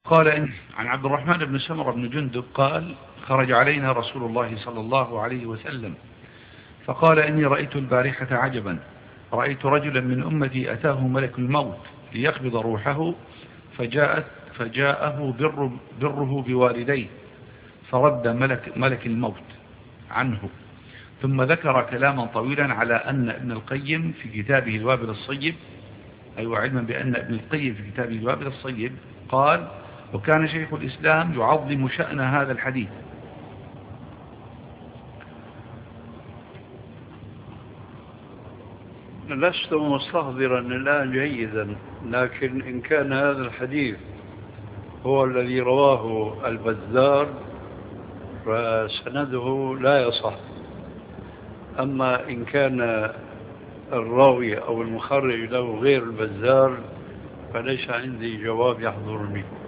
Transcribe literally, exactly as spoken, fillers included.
قال إن عن عبد الرحمن بن سمرة بن جندب قال: خرج علينا رسول الله صلى الله عليه وسلم فقال: إني رأيت البارحة عجبا، رأيت رجلا من أمتي أتاه ملك الموت ليقبض روحه، فجاءت فجاءه بر بره بوالديه، فرد ملك, ملك الموت عنه. ثم ذكر كلاما طويلا على أن ابن القيم في كتابه الوابل الصيب، أي علما بأن ابن القيم في كتابه الوابل الصيب قال: وكان شيخ الإسلام يعظم شأن هذا الحديث. لست مستحضرا الآن جيدا، لكن إن كان هذا الحديث هو الذي رواه البزار فسنده لا يصح. أما إن كان الراوي أو المخرج له غير البزار فليس عندي جواب يحضرني.